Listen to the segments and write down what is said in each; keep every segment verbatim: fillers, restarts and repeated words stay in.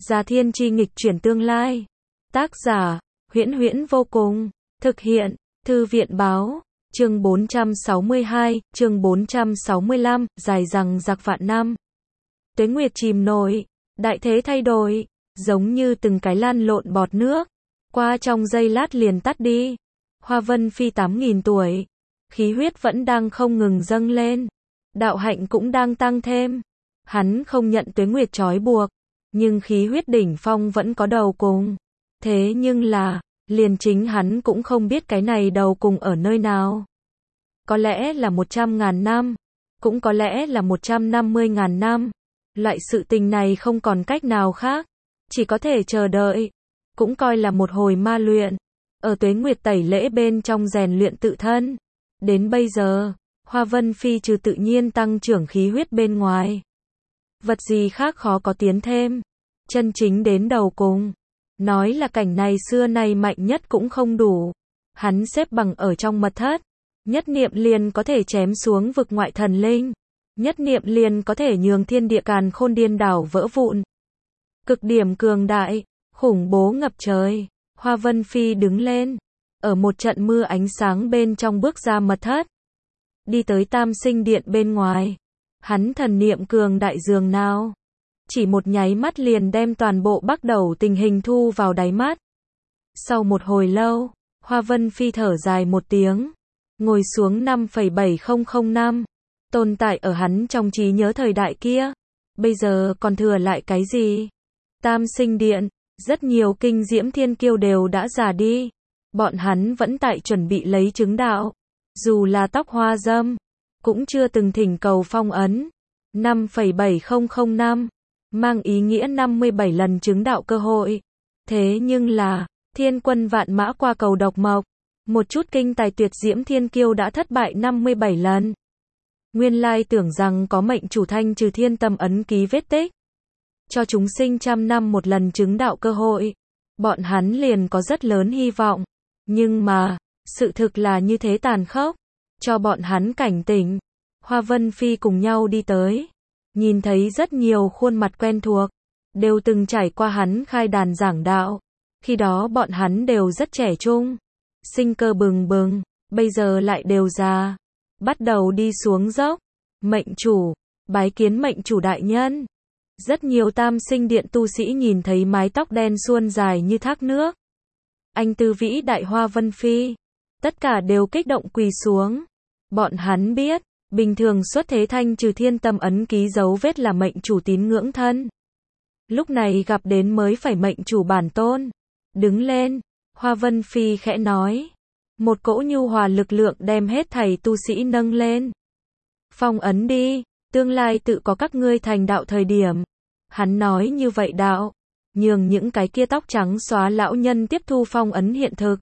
Già thiên chi nghịch chuyển tương lai. Tác giả, Huyễn Huyễn vô cùng. Thực hiện, Thư viện báo. Chương bốn trăm sáu mươi hai, chương bốn trăm sáu mươi lăm, dài rằng giặc vạn năm. Tuế nguyệt chìm nổi, đại thế thay đổi, giống như từng cái lan lộn bọt nước, qua trong giây lát liền tắt đi. Hoa Vân Phi tám nghìn tuổi, khí huyết vẫn đang không ngừng dâng lên, đạo hạnh cũng đang tăng thêm. Hắn không nhận tuế nguyệt trói buộc, nhưng khí huyết đỉnh phong vẫn có đầu cùng. Thế nhưng là, liền chính hắn cũng không biết cái này đầu cùng ở nơi nào. Có lẽ là một trăm ngàn năm, cũng có lẽ là một trăm năm mươi ngàn năm. Loại sự tình này không còn cách nào khác, chỉ có thể chờ đợi, cũng coi là một hồi ma luyện. Ở tuế nguyệt tẩy lễ bên trong rèn luyện tự thân. Đến bây giờ, Hoa Vân Phi trừ tự nhiên tăng trưởng khí huyết bên ngoài, vật gì khác khó có tiến thêm. Chân chính đến đầu cùng, nói là cảnh này xưa nay mạnh nhất cũng không đủ. Hắn xếp bằng ở trong mật thất, nhất niệm liền có thể chém xuống vực ngoại thần linh, nhất niệm liền có thể nhường thiên địa càn khôn điên đảo vỡ vụn. Cực điểm cường đại, khủng bố ngập trời. Hoa Vân Phi đứng lên, ở một trận mưa ánh sáng bên trong bước ra mật thất, đi tới Tam Sinh Điện bên ngoài. Hắn thần niệm cường đại dường nào, chỉ một nháy mắt liền đem toàn bộ bắt đầu tình hình thu vào đáy mắt. Sau một hồi lâu, Hoa Vân Phi thở dài một tiếng, ngồi xuống năm phẩy bảy không không năm, tồn tại ở hắn trong trí nhớ thời đại kia. Bây giờ còn thừa lại cái gì? Tam Sinh Điện, rất nhiều kinh diễm thiên kiêu đều đã già đi, bọn hắn vẫn tại chuẩn bị lấy chứng đạo. Dù là tóc hoa dâm, cũng chưa từng thỉnh cầu phong ấn. năm phẩy bảy không không năm, mang ý nghĩa năm mươi bảy lần chứng đạo cơ hội. Thế nhưng là, thiên quân vạn mã qua cầu độc mộc, một chút kinh tài tuyệt diễm thiên kiêu đã thất bại năm mươi bảy lần. Nguyên lai tưởng rằng có mệnh chủ thanh trừ thiên tâm ấn ký vết tích, cho chúng sinh trăm năm một lần chứng đạo cơ hội, bọn hắn liền có rất lớn hy vọng. Nhưng mà, sự thực là như thế tàn khốc, cho bọn hắn cảnh tỉnh. Hoa Vân Phi cùng nhau đi tới, nhìn thấy rất nhiều khuôn mặt quen thuộc, đều từng trải qua hắn khai đàn giảng đạo. Khi đó bọn hắn đều rất trẻ trung, sinh cơ bừng bừng, bây giờ lại đều già, bắt đầu đi xuống dốc. Mệnh chủ, bái kiến mệnh chủ đại nhân. Rất nhiều Tam Sinh Điện tu sĩ nhìn thấy mái tóc đen suôn dài như thác nước, anh tư vĩ đại Hoa Vân Phi, tất cả đều kích động quỳ xuống. Bọn hắn biết, bình thường xuất thế thanh trừ thiên tâm ấn ký dấu vết là mệnh chủ tín ngưỡng thân. Lúc này gặp đến mới phải mệnh chủ bản tôn. Đứng lên, Hoa Vân Phi khẽ nói. Một cỗ nhu hòa lực lượng đem hết thảy tu sĩ nâng lên. Phong ấn đi, tương lai tự có các ngươi thành đạo thời điểm. Hắn nói như vậy đạo, nhường những cái kia tóc trắng xóa lão nhân tiếp thu phong ấn hiện thực.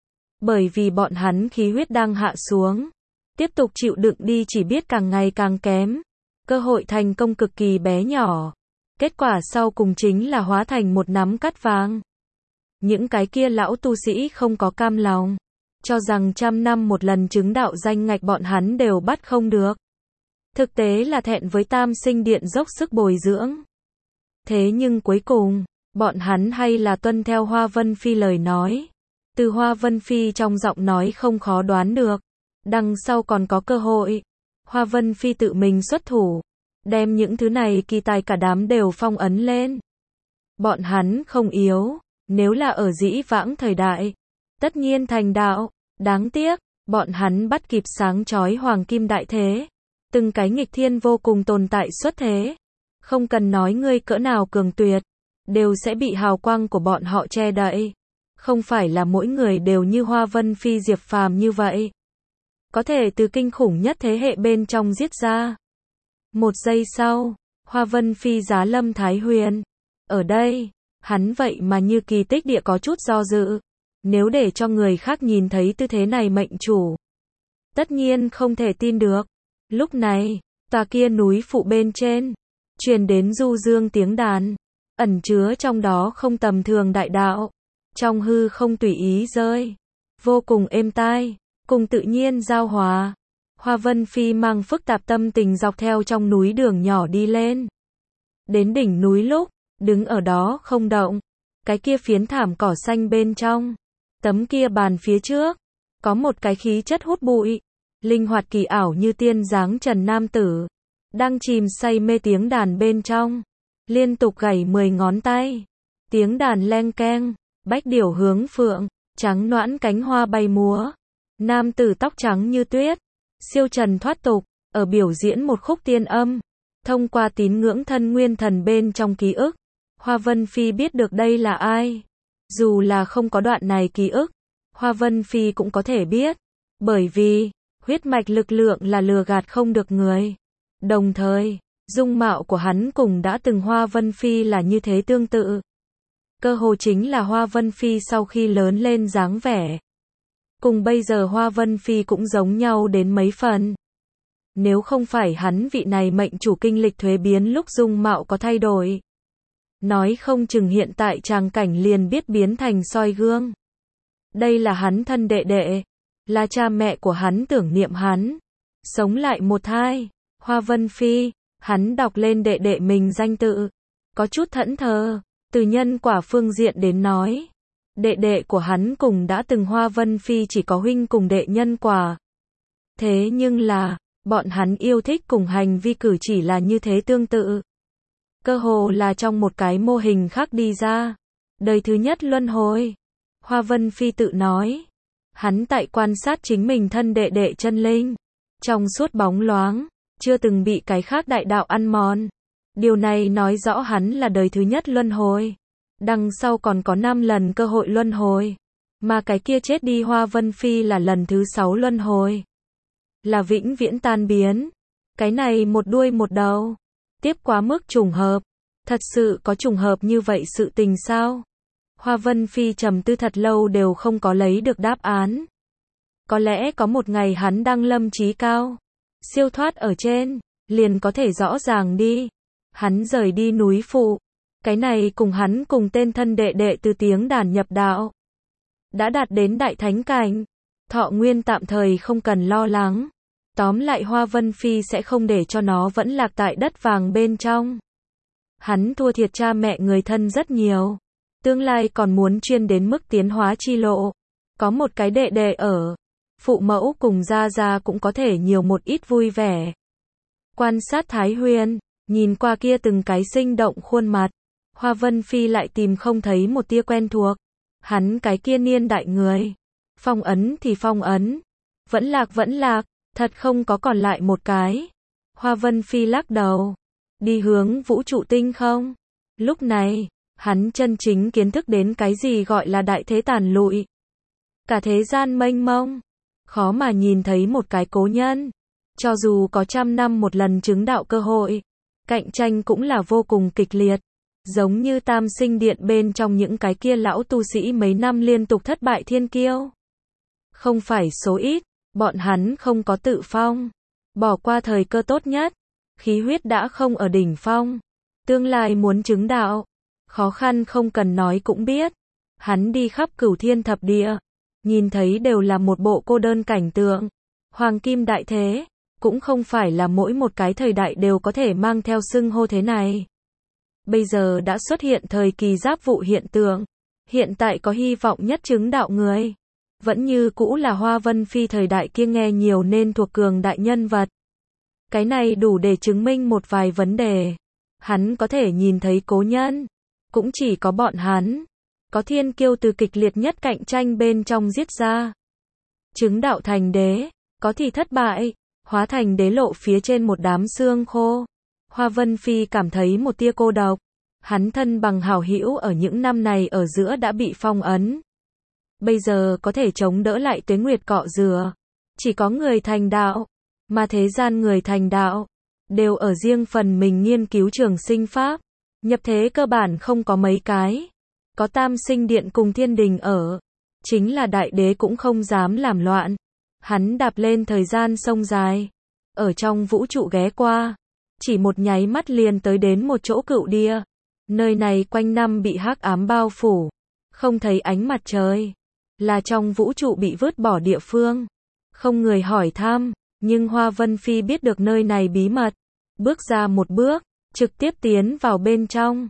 Bởi vì bọn hắn khí huyết đang hạ xuống, tiếp tục chịu đựng đi chỉ biết càng ngày càng kém, cơ hội thành công cực kỳ bé nhỏ. Kết quả sau cùng chính là hóa thành một nắm cát vàng. Những cái kia lão tu sĩ không có cam lòng, cho rằng trăm năm một lần chứng đạo danh ngạch bọn hắn đều bắt không được. Thực tế là thẹn với Tam Sinh Điện dốc sức bồi dưỡng. Thế nhưng cuối cùng, bọn hắn hay là tuân theo Hoa Vân Phi lời nói. Từ Hoa Vân Phi trong giọng nói không khó đoán được, đằng sau còn có cơ hội. Hoa Vân Phi tự mình xuất thủ, đem những thứ này kỳ tài cả đám đều phong ấn lên. Bọn hắn không yếu, nếu là ở dĩ vãng thời đại, tất nhiên thành đạo. Đáng tiếc, bọn hắn bắt kịp sáng chói hoàng kim đại thế. Từng cái nghịch thiên vô cùng tồn tại xuất thế. Không cần nói ngươi cỡ nào cường tuyệt, đều sẽ bị hào quang của bọn họ che đậy. Không phải là mỗi người đều như Hoa Vân Phi Diệp Phàm như vậy, có thể từ kinh khủng nhất thế hệ bên trong giết ra. Một giây sau, Hoa Vân Phi giá lâm Thái Huyền. Ở đây, hắn vậy mà như kỳ tích địa có chút do dự. Nếu để cho người khác nhìn thấy tư thế này mệnh chủ, tất nhiên không thể tin được. Lúc này, tòa kia núi phụ bên trên, truyền đến du dương tiếng đàn, ẩn chứa trong đó không tầm thường đại đạo. Trong hư không tùy ý rơi, vô cùng êm tai, cùng tự nhiên giao hòa. Hoa Vân Phi mang phức tạp tâm tình dọc theo trong núi đường nhỏ đi lên. Đến đỉnh núi lúc, đứng ở đó không động. Cái kia phiến thảm cỏ xanh bên trong, tấm kia bàn phía trước, có một cái khí chất hút bụi, linh hoạt kỳ ảo như tiên dáng trần nam tử, đang chìm say mê tiếng đàn bên trong, liên tục gảy mười ngón tay, tiếng đàn leng keng, bách điểu hướng phượng, trắng noãn cánh hoa bay múa, nam tử tóc trắng như tuyết, siêu trần thoát tục, ở biểu diễn một khúc tiên âm, thông qua tín ngưỡng thân nguyên thần bên trong ký ức, Hoa Vân Phi biết được đây là ai. Dù là không có đoạn này ký ức, Hoa Vân Phi cũng có thể biết, bởi vì huyết mạch lực lượng là lừa gạt không được người. Đồng thời, dung mạo của hắn cùng đã từng Hoa Vân Phi là như thế tương tự. Cơ hồ chính là Hoa Vân Phi sau khi lớn lên dáng vẻ. Cùng bây giờ Hoa Vân Phi cũng giống nhau đến mấy phần. Nếu không phải hắn vị này mệnh chủ kinh lịch thuế biến lúc dung mạo có thay đổi, nói không chừng hiện tại tràng cảnh liền biết biến thành soi gương. Đây là hắn thân đệ đệ, là cha mẹ của hắn tưởng niệm hắn, sống lại một thai. Hoa Vân Phi, hắn đọc lên đệ đệ mình danh tự, có chút thẫn thờ, từ nhân quả phương diện đến nói. Đệ đệ của hắn cùng đã từng Hoa Vân Phi chỉ có huynh cùng đệ nhân quả. Thế nhưng là, bọn hắn yêu thích cùng hành vi cử chỉ là như thế tương tự. Cơ hồ là trong một cái mô hình khác đi ra. Đời thứ nhất luân hồi. Hoa Vân Phi tự nói. Hắn tại quan sát chính mình thân đệ đệ chân linh. Trong suốt bóng loáng, chưa từng bị cái khác đại đạo ăn mòn. Điều này nói rõ hắn là đời thứ nhất luân hồi. Đằng sau còn có năm lần cơ hội luân hồi. Mà cái kia chết đi Hoa Vân Phi là lần thứ sáu luân hồi. Là vĩnh viễn tan biến. Cái này một đuôi một đầu. Tiếp quá mức trùng hợp. Thật sự có trùng hợp như vậy sự tình sao? Hoa Vân Phi trầm tư thật lâu đều không có lấy được đáp án. Có lẽ có một ngày hắn đang lâm trí cao, siêu thoát ở trên, liền có thể rõ ràng đi. Hắn rời đi núi phụ. Cái này cùng hắn cùng tên thân đệ đệ từ tiếng đàn nhập đạo. Đã đạt đến đại thánh cảnh. Thọ nguyên tạm thời không cần lo lắng. Tóm lại Hoa Vân Phi sẽ không để cho nó vẫn lạc tại đất vàng bên trong. Hắn thua thiệt cha mẹ người thân rất nhiều. Tương lai còn muốn chuyên đến mức tiến hóa chi lộ. Có một cái đệ đệ ở. Phụ mẫu cùng gia gia cũng có thể nhiều một ít vui vẻ. Quan sát Thái Huyền, nhìn qua kia từng cái sinh động khuôn mặt. Hoa Vân Phi lại tìm không thấy một tia quen thuộc. Hắn cái kia niên đại người. Phong ấn thì phong ấn. Vẫn lạc vẫn lạc. Thật không có còn lại một cái. Hoa Vân Phi lắc đầu. Đi hướng vũ trụ tinh không? Lúc này, hắn chân chính kiến thức đến cái gì gọi là đại thế tàn lụi. Cả thế gian mênh mông. Khó mà nhìn thấy một cái cố nhân. Cho dù có trăm năm một lần chứng đạo cơ hội. Cạnh tranh cũng là vô cùng kịch liệt. Giống như Tam Sinh Điện bên trong những cái kia lão tu sĩ mấy năm liên tục thất bại thiên kiêu. Không phải số ít. Bọn hắn không có tự phong. Bỏ qua thời cơ tốt nhất. Khí huyết đã không ở đỉnh phong. Tương lai muốn chứng đạo. Khó khăn không cần nói cũng biết. Hắn đi khắp cửu thiên thập địa. Nhìn thấy đều là một bộ cô đơn cảnh tượng. Hoàng kim đại thế. Cũng không phải là mỗi một cái thời đại đều có thể mang theo xưng hô thế này. Bây giờ đã xuất hiện thời kỳ giáp vụ hiện tượng. Hiện tại có hy vọng nhất chứng đạo người. Vẫn như cũ là Hoa Vân Phi thời đại kia nghe nhiều nên thuộc cường đại nhân vật. Cái này đủ để chứng minh một vài vấn đề. Hắn có thể nhìn thấy cố nhân. Cũng chỉ có bọn hắn. Có thiên kiêu từ kịch liệt nhất cạnh tranh bên trong giết ra. Chứng đạo thành đế. Có thì thất bại. Hóa thành đế lộ phía trên một đám xương khô. Hoa Vân Phi cảm thấy một tia cô độc. Hắn thân bằng hảo hữu ở những năm này ở giữa đã bị phong ấn. Bây giờ có thể chống đỡ lại tuế nguyệt cọ rửa. Chỉ có người thành đạo. Mà thế gian người thành đạo. Đều ở riêng phần mình nghiên cứu trường sinh pháp. Nhập thế cơ bản không có mấy cái. Có Tam Sinh Điện cùng Thiên Đình ở. Chính là đại đế cũng không dám làm loạn. Hắn đạp lên thời gian sông dài. Ở trong vũ trụ ghé qua. Chỉ một nháy mắt liền tới đến một chỗ cựu địa. Nơi này quanh năm bị hắc ám bao phủ. Không thấy ánh mặt trời. Là trong vũ trụ bị vứt bỏ địa phương. Không người hỏi thăm. Nhưng Hoa Vân Phi biết được nơi này bí mật. Bước ra một bước. Trực tiếp tiến vào bên trong.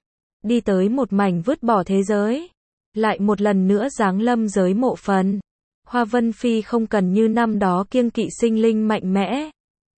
đi tới một mảnh vứt bỏ thế giới, lại một lần nữa giáng lâm giới mộ phần. Hoa Vân Phi không cần như năm đó kiêng kỵ sinh linh mạnh mẽ,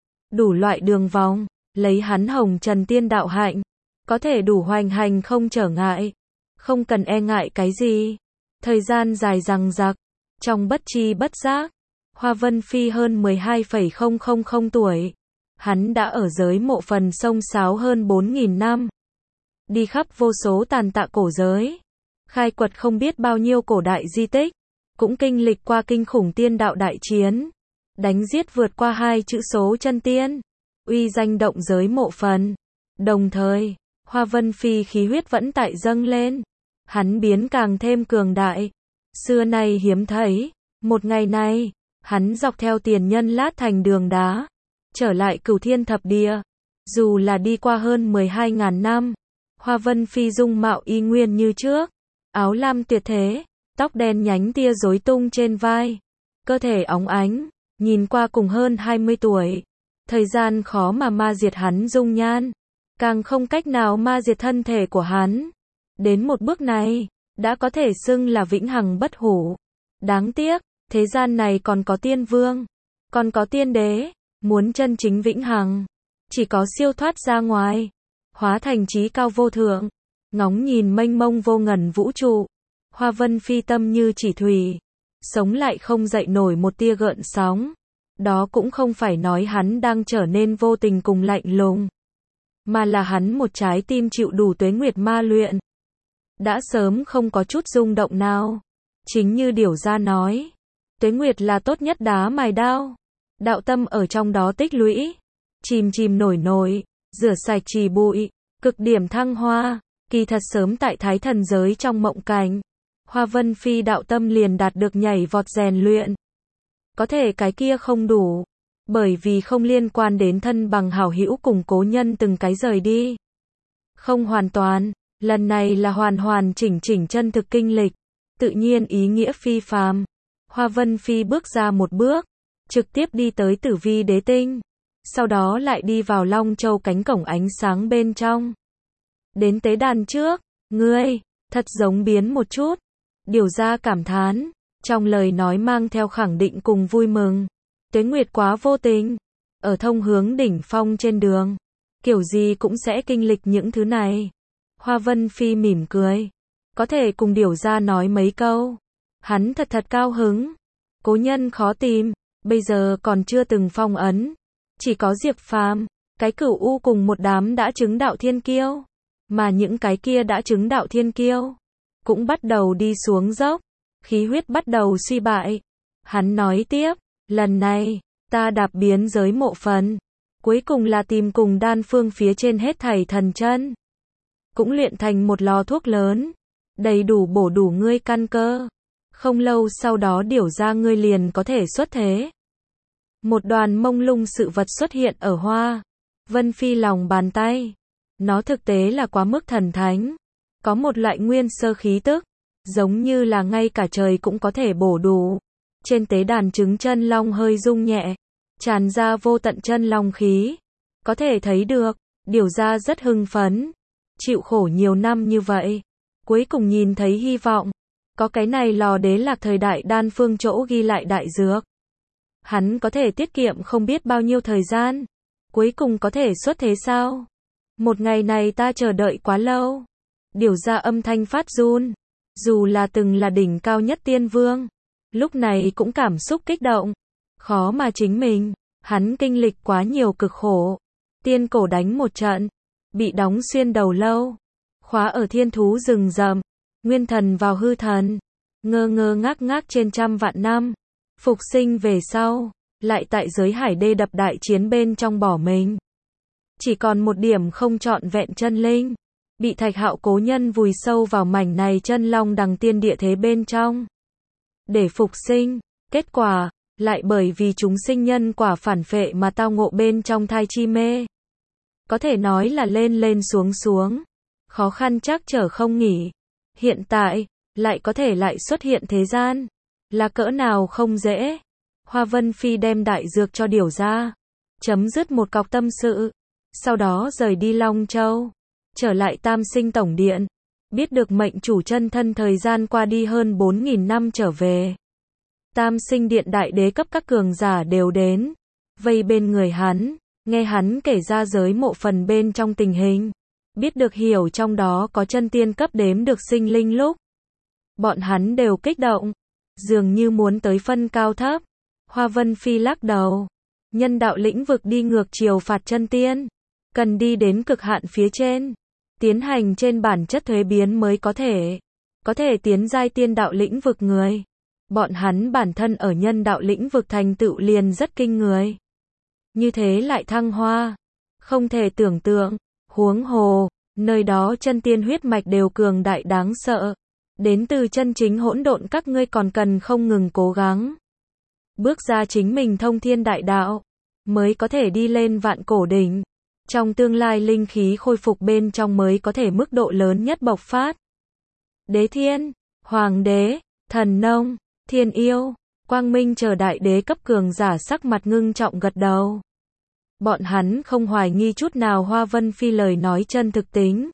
đủ loại đường vòng, lấy hắn hồng trần tiên đạo hạnh, có thể đủ hoành hành không trở ngại, không cần e ngại cái gì. Thời gian dài dằng dặc, trong bất tri bất giác, Hoa Vân Phi hơn mười hai phẩy không không không tuổi, hắn đã ở giới mộ phần sông sáo hơn bốn nghìn năm, đi khắp vô số tàn tạ cổ giới, khai quật không biết bao nhiêu cổ đại di tích, cũng kinh lịch qua kinh khủng tiên đạo đại chiến, đánh giết vượt qua hai chữ số chân tiên, uy danh động giới mộ phần. Đồng thời, Hoa Vân Phi khí huyết vẫn tại dâng lên, hắn biến càng thêm cường đại, xưa nay hiếm thấy. Một ngày này, hắn dọc theo tiền nhân lát thành đường đá, trở lại Cửu Thiên Thập Địa. Dù là đi qua hơn mười hai nghìn năm, Hoa Vân Phi dung mạo y nguyên như trước, áo lam tuyệt thế, tóc đen nhánh tia rối tung trên vai, cơ thể óng ánh, nhìn qua cùng hơn hai mươi tuổi. Thời gian khó mà ma diệt hắn dung nhan, càng không cách nào ma diệt thân thể của hắn. Đến một bước này, đã có thể xưng là vĩnh hằng bất hủ. Đáng tiếc, thế gian này còn có tiên vương, còn có tiên đế, muốn chân chính vĩnh hằng, chỉ có siêu thoát ra ngoài, hóa thành trí cao vô thượng, ngóng nhìn mênh mông vô ngần vũ trụ. Hoa Vân Phi tâm như chỉ thủy, sống lại không dậy nổi một tia gợn sóng. Đó cũng không phải nói hắn đang trở nên vô tình cùng lạnh lùng, mà là hắn một trái tim chịu đủ tuế nguyệt ma luyện, đã sớm không có chút rung động nào. Chính như Điểu Gia nói, tuế nguyệt là tốt nhất đá mài đao, đạo tâm ở trong đó tích lũy, chìm chìm nổi nổi, rửa sạch trì bụi, cực điểm thăng hoa. Kỳ thật sớm tại Thái Thần giới trong mộng cảnh, Hoa Vân Phi đạo tâm liền đạt được nhảy vọt rèn luyện. Có thể cái kia không đủ, bởi vì không liên quan đến thân bằng hảo hữu cùng cố nhân từng cái rời đi. Không hoàn toàn, lần này là hoàn hoàn chỉnh chỉnh chân thực kinh lịch, tự nhiên ý nghĩa phi phàm. Hoa Vân Phi bước ra một bước, trực tiếp đi tới Tử Vi Đế Tinh, sau đó lại đi vào Long Châu cánh cổng ánh sáng bên trong. Đến tế đàn trước, ngươi, thật giống biến một chút. Điểu Gia cảm thán, trong lời nói mang theo khẳng định cùng vui mừng. Tuế nguyệt quá vô tình, ở thông hướng đỉnh phong trên đường, kiểu gì cũng sẽ kinh lịch những thứ này. Hoa Vân Phi mỉm cười, có thể cùng Điểu Gia nói mấy câu, hắn thật thật cao hứng. Cố nhân khó tìm, bây giờ còn chưa từng phong ấn, chỉ có Diệp Phàm, cái Cửu U cùng một đám đã chứng đạo thiên kiêu, mà những cái kia đã chứng đạo thiên kiêu cũng bắt đầu đi xuống dốc, khí huyết bắt đầu suy bại. Hắn nói tiếp, lần này, ta đạp biến giới mộ phần, cuối cùng là tìm cùng đan phương phía trên hết thảy thần chân, cũng luyện thành một lò thuốc lớn, đầy đủ bổ đủ ngươi căn cơ. Không lâu sau đó Điểu Gia ngươi liền có thể xuất thế. Một đoàn mông lung sự vật xuất hiện ở Hoa Vân Phi lòng bàn tay. Nó thực tế là quá mức thần thánh, có một loại nguyên sơ khí tức, giống như là ngay cả trời cũng có thể bổ đủ. Trên tế đàn trứng chân long hơi rung nhẹ, tràn ra vô tận chân long khí. Có thể thấy được, Điểu Gia rất hưng phấn, chịu khổ nhiều năm như vậy, cuối cùng nhìn thấy hy vọng. Có cái này lò đế lạc thời đại đan phương chỗ ghi lại đại dược, hắn có thể tiết kiệm không biết bao nhiêu thời gian, cuối cùng có thể xuất thế sao? Một ngày này ta chờ đợi quá lâu. Điểu Gia âm thanh phát run, dù là từng là đỉnh cao nhất tiên vương, lúc này cũng cảm xúc kích động, khó mà chính mình. Hắn kinh lịch quá nhiều cực khổ, tiên cổ đánh một trận, bị đóng xuyên đầu lâu, khóa ở thiên thú rừng rậm, nguyên thần vào hư thần, ngơ ngơ ngác ngác trên trăm vạn năm, phục sinh về sau, lại tại giới hải đê đập đại chiến bên trong bỏ mình. Chỉ còn một điểm không trọn vẹn chân linh, bị Thạch Hạo cố nhân vùi sâu vào mảnh này chân long đằng tiên địa thế bên trong. Để phục sinh, kết quả, lại bởi vì chúng sinh nhân quả phản phệ mà tao ngộ bên trong thai chi mê. Có thể nói là lên lên xuống xuống, khó khăn trắc trở không nghỉ. Hiện tại, lại có thể lại xuất hiện thế gian, là cỡ nào không dễ. Hoa Vân Phi đem đại dược cho Điểu Gia, chấm dứt một cọc tâm sự, sau đó rời đi Long Châu, trở lại Tam Sinh Tổng Điện. Biết được mệnh chủ chân thân thời gian qua đi hơn bốn nghìn năm trở về. Tam sinh điện đại đế cấp các cường giả đều đến, vây bên người hắn, nghe hắn kể ra giới mộ phần bên trong tình hình. Biết được hiểu trong đó có chân tiên cấp đếm được sinh linh lúc. Bọn hắn đều kích động, dường như muốn tới phân cao thấp. Hoa Vân Phi lắc đầu. Nhân đạo lĩnh vực đi ngược chiều phạt chân tiên. Cần đi đến cực hạn phía trên. Tiến hành trên bản chất thuế biến mới có thể. Có thể tiến giai tiên đạo lĩnh vực người. Bọn hắn bản thân ở nhân đạo lĩnh vực thành tựu liền rất kinh người. Như thế lại thăng hoa. Không thể tưởng tượng. Huống hồ, nơi đó chân tiên huyết mạch đều cường đại đáng sợ. Đến từ chân chính hỗn độn các ngươi còn cần không ngừng cố gắng. Bước ra chính mình thông thiên đại đạo. Mới có thể đi lên vạn cổ đỉnh. Trong tương lai linh khí khôi phục bên trong mới có thể mức độ lớn nhất bộc phát. Đế thiên, hoàng đế, thần nông, thiên yêu, quang minh chờ đại đế cấp cường giả sắc mặt ngưng trọng gật đầu. Bọn hắn không hoài nghi chút nào Hoa Vân Phi lời nói chân thực tính.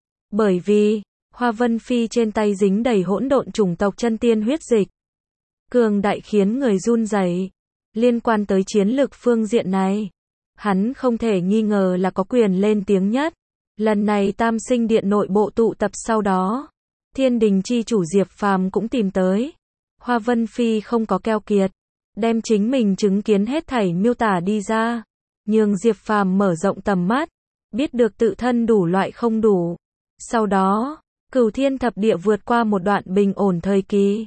Bởi vì, Hoa Vân Phi trên tay dính đầy hỗn độn chủng tộc chân tiên huyết dịch. Cường đại khiến người run rẩy. Liên quan tới chiến lược phương diện này, hắn không thể nghi ngờ là có quyền lên tiếng nhất. Lần này Tam Sinh Điện nội bộ tụ tập sau đó, Thiên Đình chi chủ Diệp Phàm cũng tìm tới. Hoa Vân Phi không có keo kiệt, đem chính mình chứng kiến hết thảy miêu tả đi ra, nhường Diệp Phàm mở rộng tầm mắt, biết được tự thân đủ loại không đủ. Sau đó, Cửu Thiên Thập Địa vượt qua một đoạn bình ổn thời kỳ.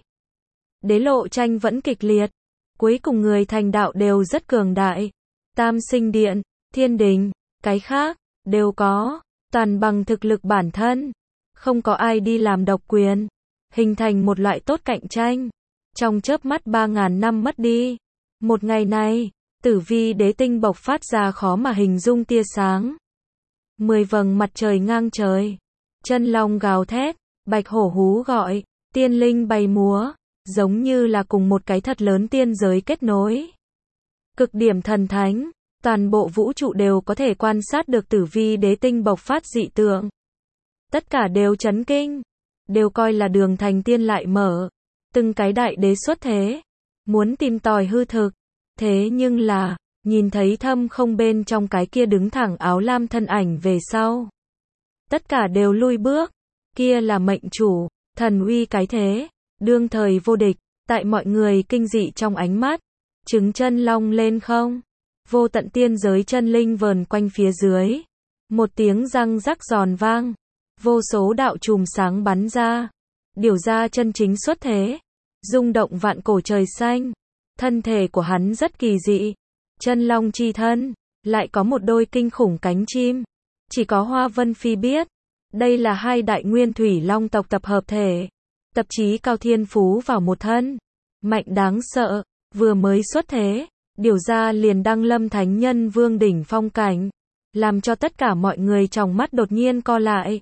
Đế lộ tranh vẫn kịch liệt, cuối cùng người thành đạo đều rất cường đại. Tam Sinh Điện, Thiên Đình, cái khác, đều có, toàn bằng thực lực bản thân. Không có ai đi làm độc quyền, hình thành một loại tốt cạnh tranh. Trong chớp mắt ba ngàn năm mất đi. Một ngày này, tử vi đế tinh bộc phát ra khó mà hình dung tia sáng. Mười vầng mặt trời ngang trời. Chân long gào thét, bạch hổ hú gọi, tiên linh bay múa, giống như là cùng một cái thật lớn tiên giới kết nối. Cực điểm thần thánh, toàn bộ vũ trụ đều có thể quan sát được tử vi đế tinh bộc phát dị tượng. Tất cả đều chấn kinh, đều coi là đường thành tiên lại mở. Từng cái đại đế xuất thế, muốn tìm tòi hư thực. Thế nhưng là, nhìn thấy thâm không bên trong cái kia đứng thẳng áo lam thân ảnh về sau. Tất cả đều lui bước, kia là mệnh chủ, thần uy cái thế, đương thời vô địch, tại mọi người kinh dị trong ánh mắt. Trứng chân long lên không, vô tận tiên giới chân linh vờn quanh phía dưới. Một tiếng răng rắc giòn vang, vô số đạo chùm sáng bắn ra. Điều ra chân chính xuất thế, rung động vạn cổ trời xanh. Thân thể của hắn rất kỳ dị, chân long chi thân, lại có một đôi kinh khủng cánh chim. Chỉ có Hoa Vân Phi biết, đây là hai đại nguyên thủy long tộc tập hợp thể, tập chí cao thiên phú vào một thân, mạnh đáng sợ. Vừa mới xuất thế, điều ra liền đăng lâm thánh nhân vương đỉnh phong cảnh, làm cho tất cả mọi người trong mắt đột nhiên co lại.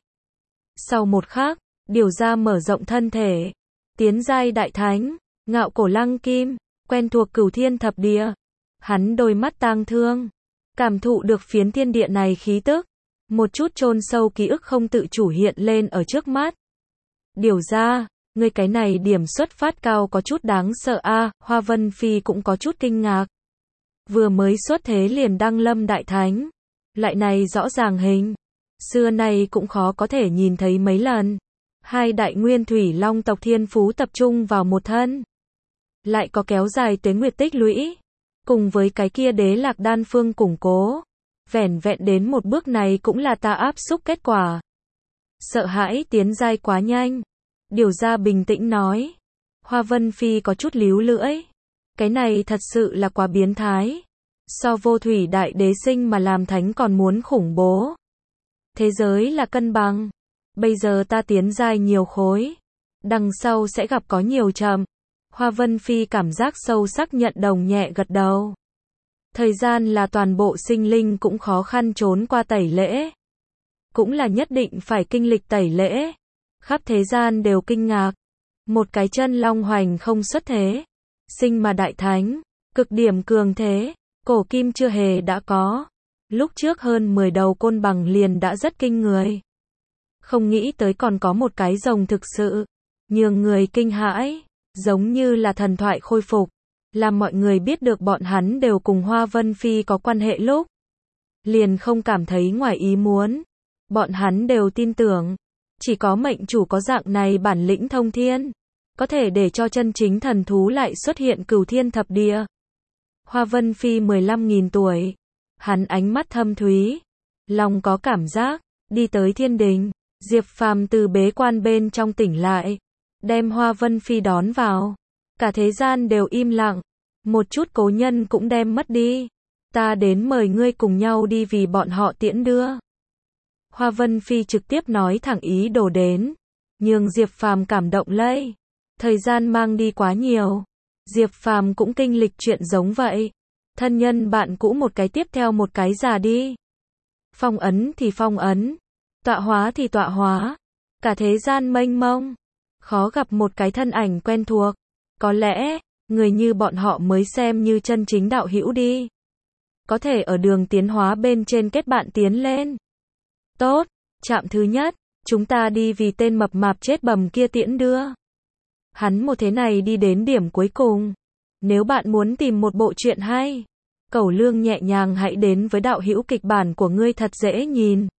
Sau một khắc, điều ra mở rộng thân thể, tiến giai đại thánh, ngạo cổ lăng kim, quen thuộc cửu thiên thập địa. Hắn đôi mắt tang thương, cảm thụ được phiến thiên địa này khí tức, một chút chôn sâu ký ức không tự chủ hiện lên ở trước mắt. Điều ra, ngươi cái này điểm xuất phát cao có chút đáng sợ a. À, Hoa Vân Phi cũng có chút kinh ngạc. Vừa mới xuất thế liền đăng lâm đại thánh, lại này rõ ràng hình, xưa nay cũng khó có thể nhìn thấy mấy lần. Hai đại nguyên thủy long tộc thiên phú tập trung vào một thân, lại có kéo dài tuế nguyệt tích lũy, cùng với cái kia đế lạc đan phương củng cố, vẻn vẹn đến một bước này cũng là ta áp xúc kết quả. Sợ hãi tiến giai quá nhanh, điều ra bình tĩnh nói. Hoa Vân Phi có chút líu lưỡi, cái này thật sự là quá biến thái, so vô thủy đại đế sinh mà làm thánh còn muốn khủng bố. Thế giới là cân bằng, bây giờ ta tiến giai nhiều khối, đằng sau sẽ gặp có nhiều chậm. Hoa Vân Phi cảm giác sâu sắc nhận đồng nhẹ gật đầu. Thời gian là toàn bộ sinh linh cũng khó khăn trốn qua tẩy lễ, cũng là nhất định phải kinh lịch tẩy lễ. Khắp thế gian đều kinh ngạc, một cái chân long hoành không xuất thế, sinh mà đại thánh, cực điểm cường thế, cổ kim chưa hề đã có. Lúc trước hơn mười đầu côn bằng liền đã rất kinh người. Không nghĩ tới còn có một cái rồng thực sự nhường người kinh hãi, giống như là thần thoại khôi phục, làm mọi người biết được bọn hắn đều cùng Hoa Vân Phi có quan hệ lúc liền không cảm thấy ngoài ý muốn. Bọn hắn đều tin tưởng, chỉ có mệnh chủ có dạng này bản lĩnh thông thiên, có thể để cho chân chính thần thú lại xuất hiện cửu thiên thập địa. Hoa Vân Phi mười lăm nghìn tuổi, hắn ánh mắt thâm thúy, lòng có cảm giác, đi tới thiên đình. Diệp Phàm từ bế quan bên trong tỉnh lại, đem Hoa Vân Phi đón vào. Cả thế gian đều im lặng, một chút cố nhân cũng đem mất đi. Ta đến mời ngươi cùng nhau đi vì bọn họ tiễn đưa. Hoa Vân Phi trực tiếp nói thẳng ý đồ đến, nhường Diệp Phàm cảm động lây. Thời gian mang đi quá nhiều, Diệp Phàm cũng kinh lịch chuyện giống vậy. Thân nhân bạn cũ một cái tiếp theo một cái già đi. Phong ấn thì phong ấn, tọa hóa thì tọa hóa, cả thế gian mênh mông, khó gặp một cái thân ảnh quen thuộc. Có lẽ, người như bọn họ mới xem như chân chính đạo hữu đi. Có thể ở đường tiến hóa bên trên kết bạn tiến lên. Tốt, trạm thứ nhất, chúng ta đi vì tên mập mạp chết bầm kia tiễn đưa. Hắn một thế này đi đến điểm cuối cùng. Nếu bạn muốn tìm một bộ truyện hay, Cẩu Lương nhẹ nhàng hãy đến với đạo hữu kịch bản của ngươi thật dễ nhìn.